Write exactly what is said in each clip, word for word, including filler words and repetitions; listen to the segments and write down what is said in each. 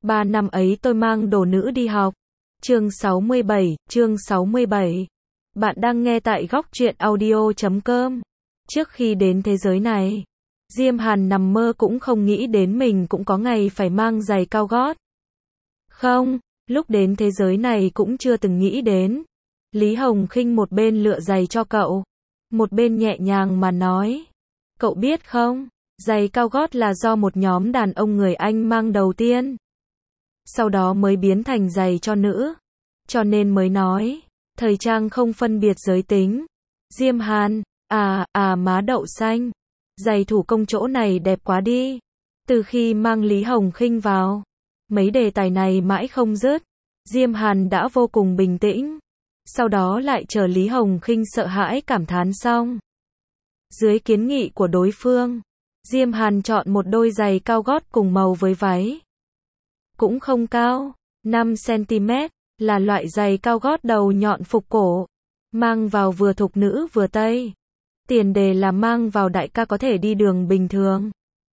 Ba năm ấy tôi mang đồ nữ đi học. Chương sáu mươi bảy, chương sáu mươi bảy. Bạn đang nghe tại góc truyện audio chấm com. Trước khi đến thế giới này, Diêm Hàn nằm mơ cũng không nghĩ đến mình cũng có ngày phải mang giày cao gót. Không, lúc đến thế giới này cũng chưa từng nghĩ đến. Lý Hồng Khinh một bên lựa giày cho cậu, một bên nhẹ nhàng mà nói. Cậu biết không, giày cao gót là do một nhóm đàn ông người Anh mang đầu tiên. Sau đó mới biến thành giày cho nữ. Cho nên mới nói, thời trang không phân biệt giới tính. Diêm Hàn, à, à má đậu xanh. Giày thủ công chỗ này đẹp quá đi. Từ khi mang Lý Hồng Khinh vào, mấy đề tài này mãi không dứt. Diêm Hàn đã vô cùng bình tĩnh. Sau đó lại chờ Lý Hồng Khinh sợ hãi cảm thán xong. Dưới kiến nghị của đối phương, Diêm Hàn chọn một đôi giày cao gót cùng màu với váy. Cũng không cao, năm xăng-ti-mét, là loại giày cao gót đầu nhọn phục cổ. Mang vào vừa thục nữ vừa tây. Tiền đề là mang vào đại ca có thể đi đường bình thường.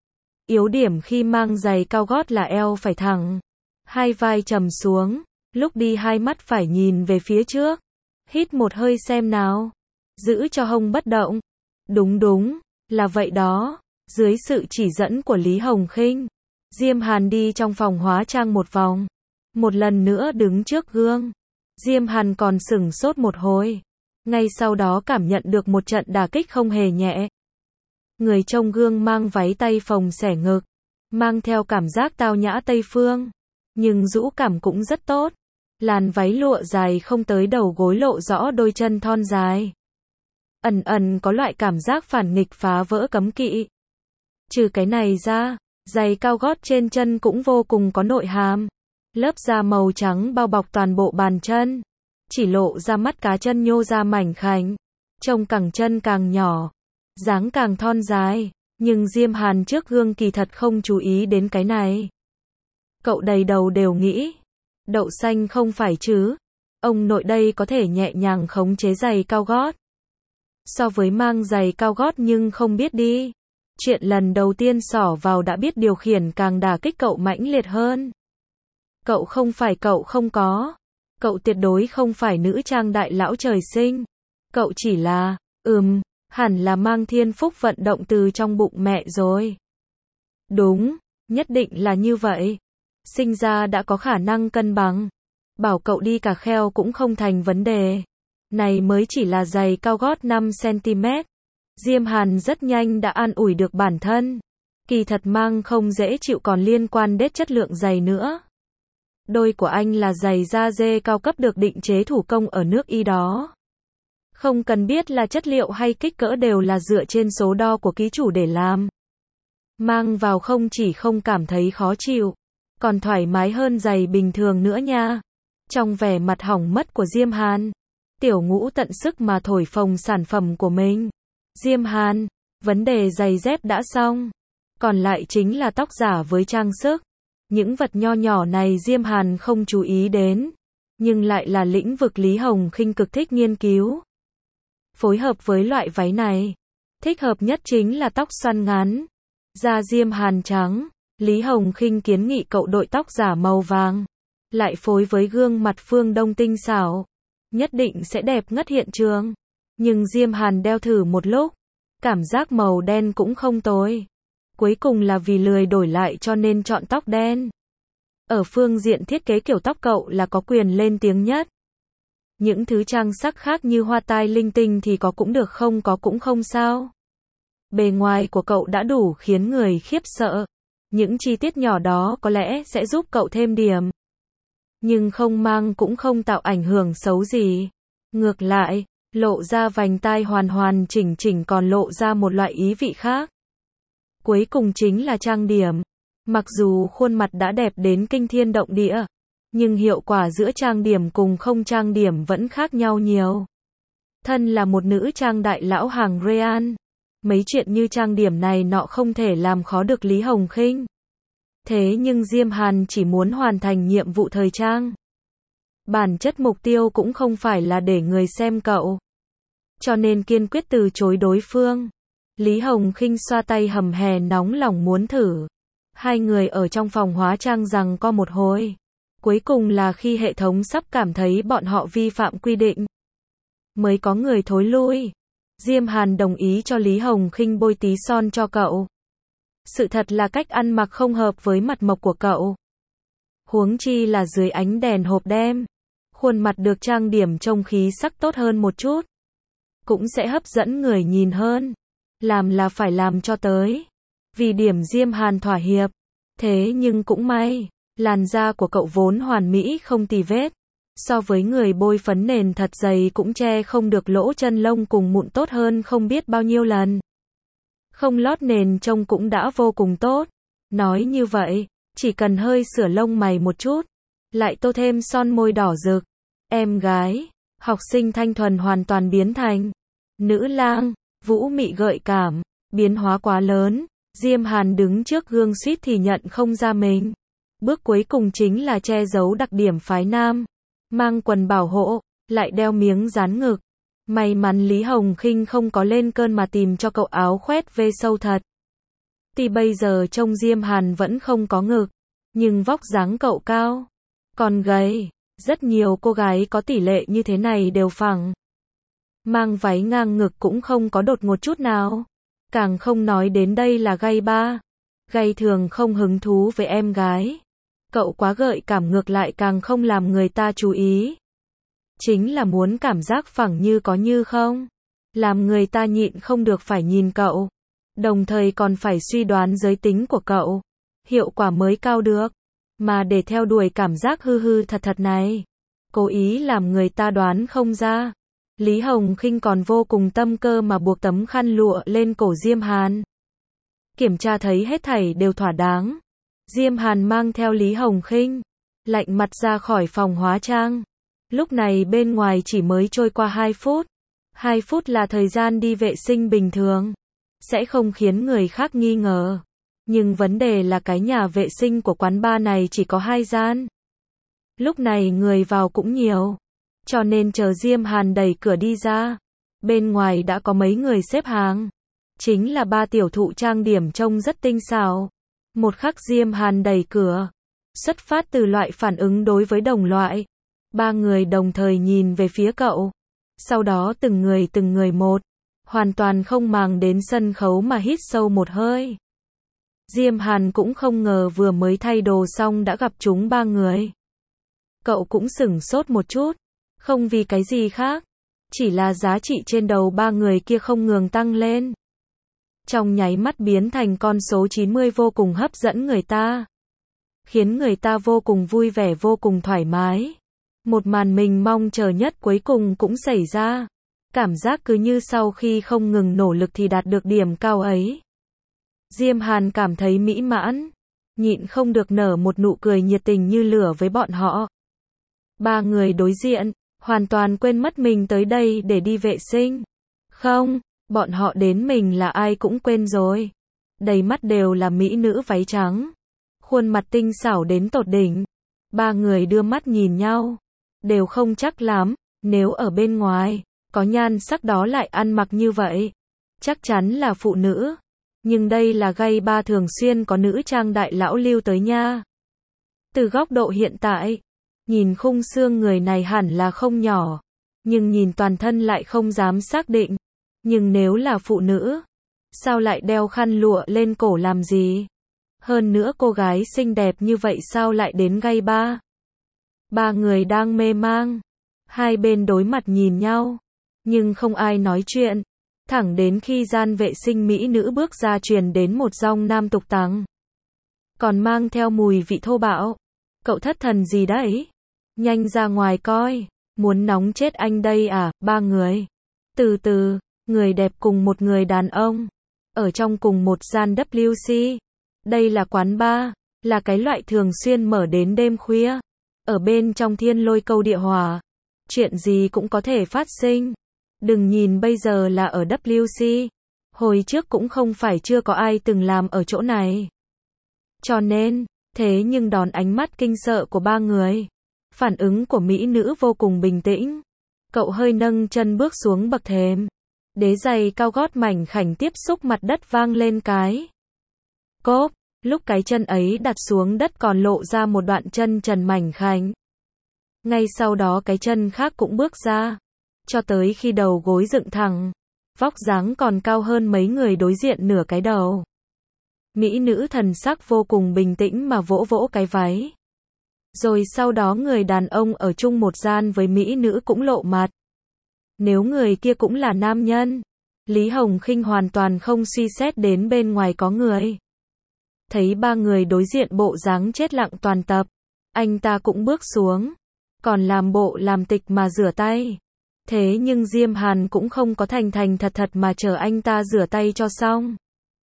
Yếu điểm khi mang giày cao gót là eo phải thẳng, hai vai trầm xuống, lúc đi hai mắt phải nhìn về phía trước. Hít một hơi xem nào. Giữ cho hông bất động. Đúng đúng, là vậy đó. Dưới sự chỉ dẫn của Lý Hồng Khinh, Diêm Hàn đi trong phòng hóa trang một vòng. Một lần nữa đứng trước gương. Diêm Hàn còn sửng sốt một hồi. Ngay sau đó cảm nhận được một trận đả kích không hề nhẹ. Người trong gương mang váy tay phồng xẻ ngực, mang theo cảm giác tao nhã Tây Phương, nhưng rũ cảm cũng rất tốt. Làn váy lụa dài không tới đầu gối lộ rõ đôi chân thon dài. Ẩn ẩn có loại cảm giác phản nghịch phá vỡ cấm kỵ. Trừ cái này ra, giày cao gót trên chân cũng vô cùng có nội hàm. Lớp da màu trắng bao bọc toàn bộ bàn chân, chỉ lộ ra mắt cá chân nhô ra mảnh khảnh, trông cẳng chân càng nhỏ, dáng càng thon dài, nhưng Diêm Hàn trước gương kỳ thật không chú ý đến cái này. Cậu đầy đầu đều nghĩ, đậu xanh không phải chứ, ông nội đây có thể nhẹ nhàng khống chế giày cao gót. So với mang giày cao gót nhưng không biết đi, chuyện lần đầu tiên xỏ vào đã biết điều khiển càng đả kích cậu mãnh liệt hơn. Cậu không phải cậu không có. Cậu tuyệt đối không phải nữ trang đại lão trời sinh. Cậu chỉ là, ừm, hẳn là mang thiên phúc vận động từ trong bụng mẹ rồi. Đúng, nhất định là như vậy. Sinh ra đã có khả năng cân bằng. Bảo cậu đi cà kheo cũng không thành vấn đề. Này mới chỉ là giày cao gót năm xăng-ti-mét. Diêm Hàn rất nhanh đã an ủi được bản thân. Kỳ thật mang không dễ chịu còn liên quan đến chất lượng giày nữa. Đôi của anh là giày da dê cao cấp được định chế thủ công ở nước Y đó. Không cần biết là chất liệu hay kích cỡ đều là dựa trên số đo của ký chủ để làm. Mang vào không chỉ không cảm thấy khó chịu, còn thoải mái hơn giày bình thường nữa nha. Trong vẻ mặt hỏng mất của Diêm Hàn, Tiểu Ngũ tận sức mà thổi phồng sản phẩm của mình. Diêm Hàn, vấn đề giày dép đã xong. Còn lại chính là tóc giả với trang sức. Những vật nho nhỏ này Diêm Hàn không chú ý đến, nhưng lại là lĩnh vực Lý Hồng Khinh cực thích nghiên cứu. Phối hợp với loại váy này, thích hợp nhất chính là tóc xoăn ngắn. Da Diêm Hàn trắng, Lý Hồng Khinh kiến nghị cậu đội tóc giả màu vàng, lại phối với gương mặt phương Đông tinh xảo, nhất định sẽ đẹp ngất hiện trường. Nhưng Diêm Hàn đeo thử một lúc, cảm giác màu đen cũng không tồi. Cuối cùng là vì lười đổi lại cho nên chọn tóc đen. Ở phương diện thiết kế kiểu tóc cậu là có quyền lên tiếng nhất. Những thứ trang sắc khác như hoa tai linh tinh thì có cũng được không có cũng không sao. Bề ngoài của cậu đã đủ khiến người khiếp sợ. Những chi tiết nhỏ đó có lẽ sẽ giúp cậu thêm điểm. Nhưng không mang cũng không tạo ảnh hưởng xấu gì. Ngược lại, lộ ra vành tai hoàn hoàn chỉnh chỉnh còn lộ ra một loại ý vị khác. Cuối cùng chính là trang điểm. Mặc dù khuôn mặt đã đẹp đến kinh thiên động địa, nhưng hiệu quả giữa trang điểm cùng không trang điểm vẫn khác nhau nhiều. Thân là một nữ trang đại lão hàng Real, mấy chuyện như trang điểm này nọ không thể làm khó được Lý Hồng Khinh. Thế nhưng Diêm Hàn chỉ muốn hoàn thành nhiệm vụ thời trang. Bản chất mục tiêu cũng không phải là để người xem cậu. Cho nên kiên quyết từ chối đối phương. Lý Hồng Khinh xoa tay hầm hè nóng lòng muốn thử. Hai người ở trong phòng hóa trang rằng co một hồi. Cuối cùng là khi hệ thống sắp cảm thấy bọn họ vi phạm quy định, mới có người thối lui. Diêm Hàn đồng ý cho Lý Hồng Khinh bôi tí son cho cậu. Sự thật là cách ăn mặc không hợp với mặt mộc của cậu. Huống chi là dưới ánh đèn hộp đêm, khuôn mặt được trang điểm trông khí sắc tốt hơn một chút, cũng sẽ hấp dẫn người nhìn hơn. Làm là phải làm cho tới. Vì điểm Diêm Hàn thỏa hiệp. Thế nhưng cũng may, làn da của cậu vốn hoàn mỹ không tì vết. So với người bôi phấn nền thật dày cũng che không được lỗ chân lông cùng mụn tốt hơn không biết bao nhiêu lần. Không lót nền trông cũng đã vô cùng tốt. Nói như vậy, chỉ cần hơi sửa lông mày một chút, lại tô thêm son môi đỏ rực, em gái, học sinh thanh thuần hoàn toàn biến thành nữ lang, vũ mị gợi cảm, biến hóa quá lớn. Diêm Hàn đứng trước gương suýt thì nhận không ra mình. Bước cuối cùng chính là che giấu đặc điểm phái nam, mang quần bảo hộ, lại đeo miếng dán ngực. May mắn Lý Hồng Khinh không có lên cơn mà tìm cho cậu áo khoét vê sâu thật. Thì bây giờ trông Diêm Hàn vẫn không có ngực, nhưng vóc dáng cậu cao, còn gầy. Rất nhiều cô gái có tỷ lệ như thế này đều phẳng. Mang váy ngang ngực cũng không có đột ngột chút nào. Càng không nói đến đây là gay ba. Gay thường không hứng thú với em gái. Cậu quá gợi cảm ngược lại càng không làm người ta chú ý. Chính là muốn cảm giác phẳng như có như không. Làm người ta nhịn không được phải nhìn cậu. Đồng thời còn phải suy đoán giới tính của cậu. Hiệu quả mới cao được. Mà để theo đuổi cảm giác hư hư thật thật này, cố ý làm người ta đoán không ra. Lý Hồng Khinh còn vô cùng tâm cơ mà buộc tấm khăn lụa lên cổ Diêm Hàn. Kiểm tra thấy hết thảy đều thỏa đáng. Diêm Hàn mang theo Lý Hồng Khinh, lạnh mặt ra khỏi phòng hóa trang. Lúc này bên ngoài chỉ mới trôi qua hai phút. hai phút là thời gian đi vệ sinh bình thường, sẽ không khiến người khác nghi ngờ. Nhưng vấn đề là cái nhà vệ sinh của quán bar này chỉ có hai gian. Lúc này người vào cũng nhiều, cho nên chờ Diêm Hàn đẩy cửa đi ra, bên ngoài đã có mấy người xếp hàng. Chính là ba tiểu thụ trang điểm trông rất tinh xảo. Một khắc Diêm Hàn đẩy cửa, xuất phát từ loại phản ứng đối với đồng loại, ba người đồng thời nhìn về phía cậu. Sau đó từng người từng người một, hoàn toàn không màng đến sân khấu mà hít sâu một hơi. Diêm Hàn cũng không ngờ vừa mới thay đồ xong đã gặp chúng ba người. Cậu cũng sửng sốt một chút, không vì cái gì khác, chỉ là giá trị trên đầu ba người kia không ngừng tăng lên. Trong nháy mắt biến thành con số chín mươi vô cùng hấp dẫn người ta. Khiến người ta vô cùng vui vẻ vô cùng thoải mái. Một màn mình mong chờ nhất cuối cùng cũng xảy ra. Cảm giác cứ như sau khi không ngừng nỗ lực thì đạt được điểm cao ấy. Diêm Hàn cảm thấy mỹ mãn, nhịn không được nở một nụ cười nhiệt tình như lửa với bọn họ. Ba người đối diện, hoàn toàn quên mất mình tới đây để đi vệ sinh. Không, bọn họ đến mình là ai cũng quên rồi. Đầy mắt đều là mỹ nữ váy trắng, khuôn mặt tinh xảo đến tột đỉnh. Ba người đưa mắt nhìn nhau, đều không chắc lắm, nếu ở bên ngoài, có nhan sắc đó lại ăn mặc như vậy, chắc chắn là phụ nữ. Nhưng đây là gay ba thường xuyên có nữ trang đại lão lưu tới nha. Từ góc độ hiện tại, nhìn khung xương người này hẳn là không nhỏ, nhưng nhìn toàn thân lại không dám xác định. Nhưng nếu là phụ nữ, sao lại đeo khăn lụa lên cổ làm gì? Hơn nữa cô gái xinh đẹp như vậy sao lại đến gay ba? Ba người đang mê mang, hai bên đối mặt nhìn nhau, nhưng không ai nói chuyện. Thẳng đến khi gian vệ sinh mỹ nữ bước ra truyền đến một giọng nam tục tằng, còn mang theo mùi vị thô bạo. Cậu thất thần gì đấy? Nhanh ra ngoài coi, muốn nóng chết anh đây à? Ba người, từ từ, người đẹp cùng một người đàn ông, ở trong cùng một gian vê kép xê. Đây là quán bar, là cái loại thường xuyên mở đến đêm khuya. Ở bên trong thiên lôi câu địa hỏa, chuyện gì cũng có thể phát sinh. Đừng nhìn bây giờ là ở vê kép xê, hồi trước cũng không phải chưa có ai từng làm ở chỗ này. Cho nên, thế nhưng đón ánh mắt kinh sợ của ba người, phản ứng của mỹ nữ vô cùng bình tĩnh. Cậu hơi nâng chân bước xuống bậc thềm, đế giày cao gót mảnh khảnh tiếp xúc mặt đất vang lên cái cốp. Lúc cái chân ấy đặt xuống đất còn lộ ra một đoạn chân trần mảnh khảnh. Ngay sau đó cái chân khác cũng bước ra, cho tới khi đầu gối dựng thẳng, vóc dáng còn cao hơn mấy người đối diện nửa cái đầu. Mỹ nữ thần sắc vô cùng bình tĩnh mà vỗ vỗ cái váy. Rồi sau đó người đàn ông ở chung một gian với mỹ nữ cũng lộ mặt. Nếu người kia cũng là nam nhân, Lý Hồng Khinh hoàn toàn không suy xét đến bên ngoài có người. Thấy ba người đối diện bộ dáng chết lặng toàn tập, anh ta cũng bước xuống, còn làm bộ làm tịch mà rửa tay. Thế nhưng Diêm Hàn cũng không có thành thành thật thật mà chờ anh ta rửa tay cho xong.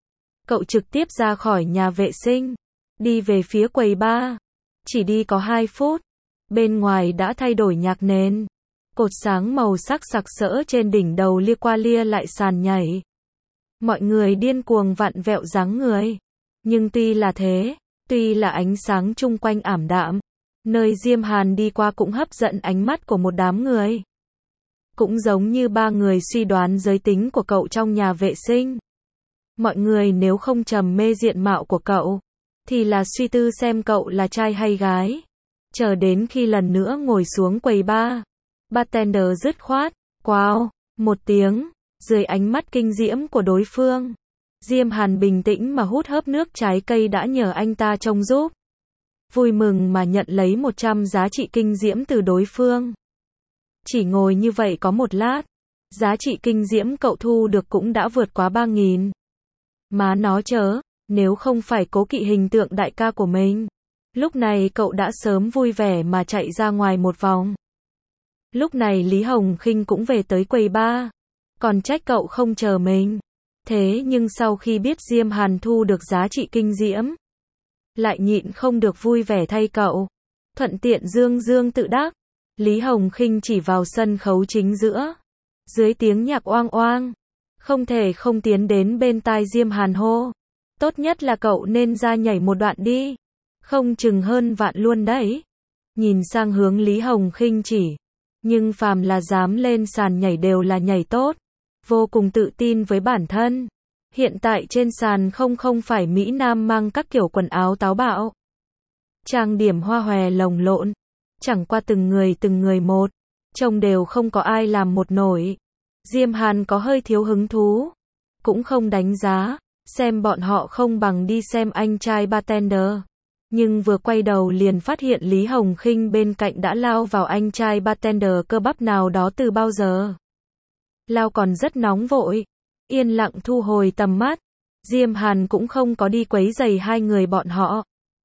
Cậu trực tiếp ra khỏi nhà vệ sinh, đi về phía quầy bar. Chỉ đi có hai phút, bên ngoài đã thay đổi nhạc nền. Cột sáng màu sắc sặc sỡ trên đỉnh đầu lia qua lia lại sàn nhảy. Mọi người điên cuồng vặn vẹo dáng người. Nhưng tuy là thế, tuy là ánh sáng chung quanh ảm đạm, nơi Diêm Hàn đi qua cũng hấp dẫn ánh mắt của một đám người. Cũng giống như ba người suy đoán giới tính của cậu trong nhà vệ sinh. Mọi người nếu không trầm mê diện mạo của cậu, thì là suy tư xem cậu là trai hay gái. Chờ đến khi lần nữa ngồi xuống quầy bar, bartender dứt khoát, wow, một tiếng, dưới ánh mắt kinh diễm của đối phương. Diêm Hàn bình tĩnh mà hút hớp nước trái cây đã nhờ anh ta trông giúp. Vui mừng mà nhận lấy một trăm giá trị kinh diễm từ đối phương. Chỉ ngồi như vậy có một lát, giá trị kinh diễm cậu thu được cũng đã vượt quá ba nghìn. Má nó chớ, nếu không phải cố kỵ hình tượng đại ca của mình, lúc này cậu đã sớm vui vẻ mà chạy ra ngoài một vòng. Lúc này Lý Hồng Khinh cũng về tới quầy bar, còn trách cậu không chờ mình. Thế nhưng sau khi biết Diêm Hàn thu được giá trị kinh diễm, lại nhịn không được vui vẻ thay cậu. Thuận tiện dương dương tự đắc, Lý Hồng Khinh chỉ vào sân khấu chính giữa. Dưới tiếng nhạc oang oang, không thể không tiến đến bên tai Diêm Hàn hô. Tốt nhất là cậu nên ra nhảy một đoạn đi. Không chừng hơn vạn luôn đấy. Nhìn sang hướng Lý Hồng Khinh chỉ. Nhưng phàm là dám lên sàn nhảy đều là nhảy tốt. Vô cùng tự tin với bản thân. Hiện tại trên sàn không không phải Mỹ Nam mang các kiểu quần áo táo bạo. Trang điểm hoa hòe lồng lộn. Chẳng qua từng người từng người một. Trông đều không có ai làm một nổi. Diêm Hàn có hơi thiếu hứng thú. Cũng không đánh giá. Xem bọn họ không bằng đi xem anh trai bartender. Nhưng vừa quay đầu liền phát hiện Lý Hồng Khinh bên cạnh đã lao vào anh trai bartender cơ bắp nào đó từ bao giờ. Lao còn rất nóng vội. Yên lặng thu hồi tầm mắt. Diêm Hàn cũng không có đi quấy rầy hai người bọn họ.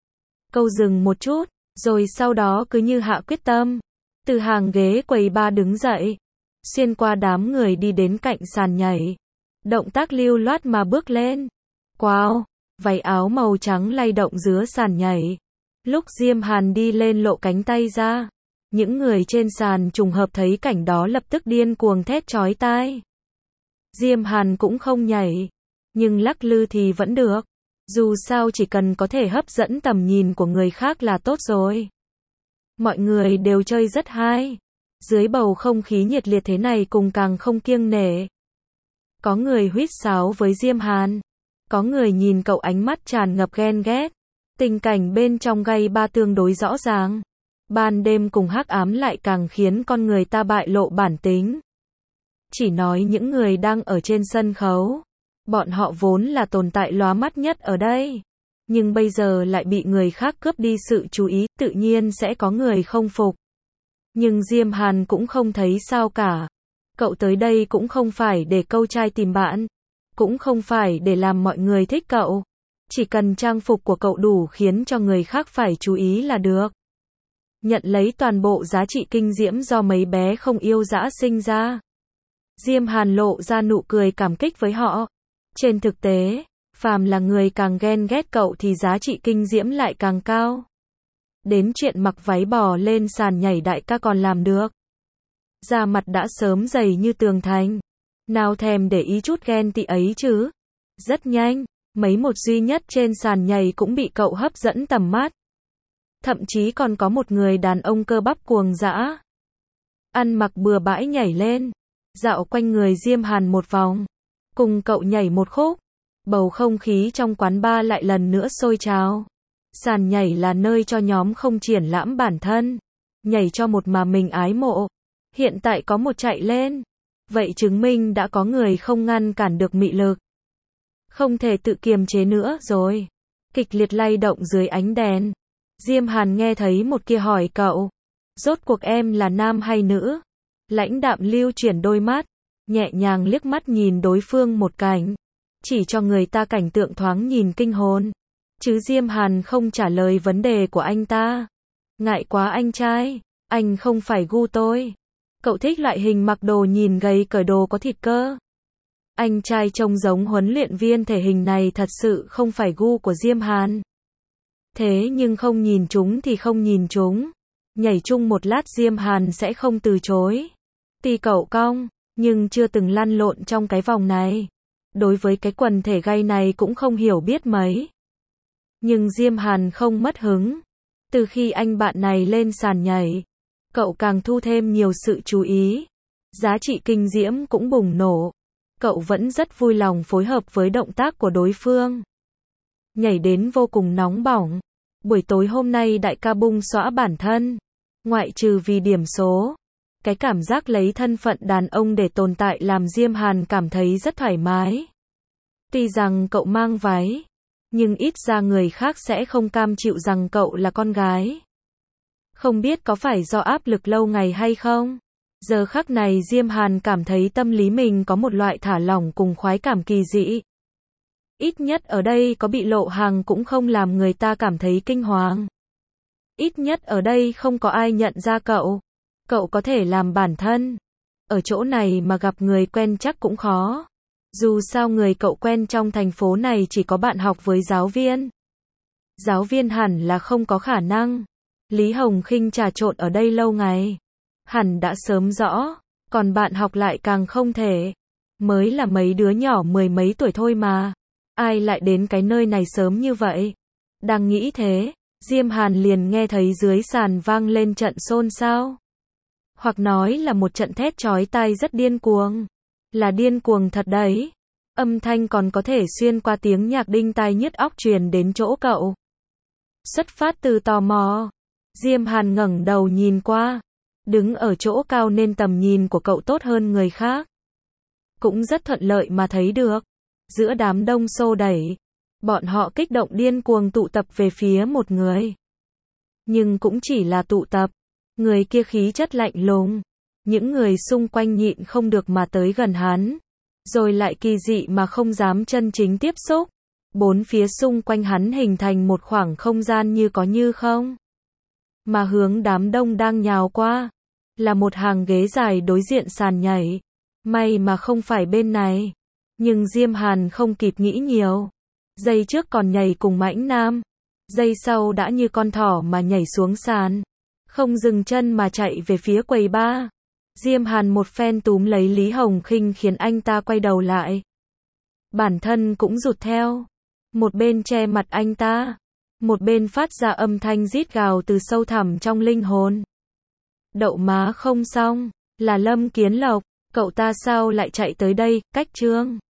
Câu dừng một chút, rồi sau đó cứ như hạ quyết tâm. Từ hàng ghế quầy bar đứng dậy. Xuyên qua đám người đi đến cạnh sàn nhảy. Động tác lưu loát mà bước lên. Wow, váy áo màu trắng lay động giữa sàn nhảy. Lúc Diêm Hàn đi lên lộ cánh tay ra, những người trên sàn trùng hợp thấy cảnh đó lập tức điên cuồng thét chói tai. Diêm Hàn cũng không nhảy, nhưng lắc lư thì vẫn được. Dù sao chỉ cần có thể hấp dẫn tầm nhìn của người khác là tốt rồi. Mọi người đều chơi rất hay. Dưới bầu không khí nhiệt liệt thế này cùng càng không kiêng nể. Có người huýt sáo với Diêm Hàn. Có người nhìn cậu ánh mắt tràn ngập ghen ghét. Tình cảnh bên trong gay ba tương đối rõ ràng. Ban đêm cùng hắc ám lại càng khiến con người ta bại lộ bản tính. Chỉ nói những người đang ở trên sân khấu. Bọn họ vốn là tồn tại lóa mắt nhất ở đây. Nhưng bây giờ lại bị người khác cướp đi sự chú ý, tự nhiên sẽ có người không phục. Nhưng Diêm Hàn cũng không thấy sao cả. Cậu tới đây cũng không phải để câu trai tìm bạn. Cũng không phải để làm mọi người thích cậu. Chỉ cần trang phục của cậu đủ khiến cho người khác phải chú ý là được. Nhận lấy toàn bộ giá trị kinh diễm do mấy bé không yêu dã sinh ra. Diêm Hàn lộ ra nụ cười cảm kích với họ. Trên thực tế, phàm là người càng ghen ghét cậu thì giá trị kinh diễm lại càng cao. Đến chuyện mặc váy bò lên sàn nhảy đại ca còn làm được. Da mặt đã sớm dày như tường thành. Nào thèm để ý chút ghen tị ấy chứ. Rất nhanh, mấy một duy nhất trên sàn nhảy cũng bị cậu hấp dẫn tầm mắt. Thậm chí còn có một người đàn ông cơ bắp cuồng dã. Ăn mặc bừa bãi nhảy lên. Dạo quanh người Diêm Hàn một vòng. Cùng cậu nhảy một khúc. Bầu không khí trong quán bar lại lần nữa sôi trào. Sàn nhảy là nơi cho nhóm không triển lãm bản thân, nhảy cho một mà mình ái mộ. Hiện tại có một chạy lên, vậy chứng minh đã có người không ngăn cản được mị lực. Không thể tự kiềm chế nữa rồi. Kịch liệt lay động dưới ánh đèn. Diêm Hàn nghe thấy một kia hỏi cậu, rốt cuộc em là nam hay nữ? Lãnh Đạm lưu chuyển đôi mắt, nhẹ nhàng liếc mắt nhìn đối phương một cảnh, chỉ cho người ta cảnh tượng thoáng nhìn kinh hồn. Chứ Diêm Hàn không trả lời vấn đề của anh ta. Ngại quá anh trai, anh không phải gu tôi. Cậu thích loại hình mặc đồ nhìn gầy cởi đồ có thịt cơ. Anh trai trông giống huấn luyện viên thể hình này thật sự không phải gu của Diêm Hàn. Thế nhưng không nhìn chúng thì không nhìn chúng. Nhảy chung một lát Diêm Hàn sẽ không từ chối. Tuy cậu cong, nhưng chưa từng lăn lộn trong cái vòng này. Đối với cái quần thể gay này cũng không hiểu biết mấy. Nhưng Diêm Hàn không mất hứng. Từ khi anh bạn này lên sàn nhảy, cậu càng thu thêm nhiều sự chú ý. Giá trị kinh diễm cũng bùng nổ. Cậu vẫn rất vui lòng phối hợp với động tác của đối phương. Nhảy đến vô cùng nóng bỏng. Buổi tối hôm nay đại ca bung xõa bản thân. Ngoại trừ vì điểm số. Cái cảm giác lấy thân phận đàn ông để tồn tại làm Diêm Hàn cảm thấy rất thoải mái. Tuy rằng cậu mang váy, nhưng ít ra người khác sẽ không cam chịu rằng cậu là con gái. Không biết có phải do áp lực lâu ngày hay không? Giờ khắc này Diêm Hàn cảm thấy tâm lý mình có một loại thả lỏng cùng khoái cảm kỳ dị. Ít nhất ở đây có bị lộ hàng cũng không làm người ta cảm thấy kinh hoàng. Ít nhất ở đây không có ai nhận ra cậu. Cậu có thể làm bản thân. Ở chỗ này mà gặp người quen chắc cũng khó. Dù sao người cậu quen trong thành phố này chỉ có bạn học với giáo viên. Giáo viên hẳn là không có khả năng. Lý Hồng Khinh trà trộn ở đây lâu ngày, hẳn đã sớm rõ. Còn bạn học lại càng không thể. Mới là mấy đứa nhỏ mười mấy tuổi thôi mà. Ai lại đến cái nơi này sớm như vậy? Đang nghĩ thế, Diêm Hàn liền nghe thấy dưới sàn vang lên trận xôn xao. Hoặc nói là một trận thét chói tai rất điên cuồng. Là điên cuồng thật đấy. Âm thanh còn có thể xuyên qua tiếng nhạc đinh tai nhức óc truyền đến chỗ cậu. Xuất phát từ tò mò, Diêm Hàn ngẩng đầu nhìn qua. Đứng ở chỗ cao nên tầm nhìn của cậu tốt hơn người khác. Cũng rất thuận lợi mà thấy được. Giữa đám đông xô đẩy, bọn họ kích động điên cuồng tụ tập về phía một người. Nhưng cũng chỉ là tụ tập. Người kia khí chất lạnh lùng. Những người xung quanh nhịn không được mà tới gần hắn. Rồi lại kỳ dị mà không dám chân chính tiếp xúc. Bốn phía xung quanh hắn hình thành một khoảng không gian như có như không. Mà hướng đám đông đang nhào qua là một hàng ghế dài đối diện sàn nhảy. May mà không phải bên này. Nhưng Diêm Hàn không kịp nghĩ nhiều. Giây trước còn nhảy cùng Mãnh Nam. Giây sau đã như con thỏ mà nhảy xuống sàn. Không dừng chân mà chạy về phía quầy bar. Diêm Hàn một phen túm lấy Lý Hồng Khinh khiến anh ta quay đầu lại. Bản thân cũng rụt theo. Một bên che mặt anh ta. Một bên phát ra âm thanh rít gào từ sâu thẳm trong linh hồn. Đậu má không xong. Là Lâm Kiến Lộc. Cậu ta sao lại chạy tới đây, cách Trương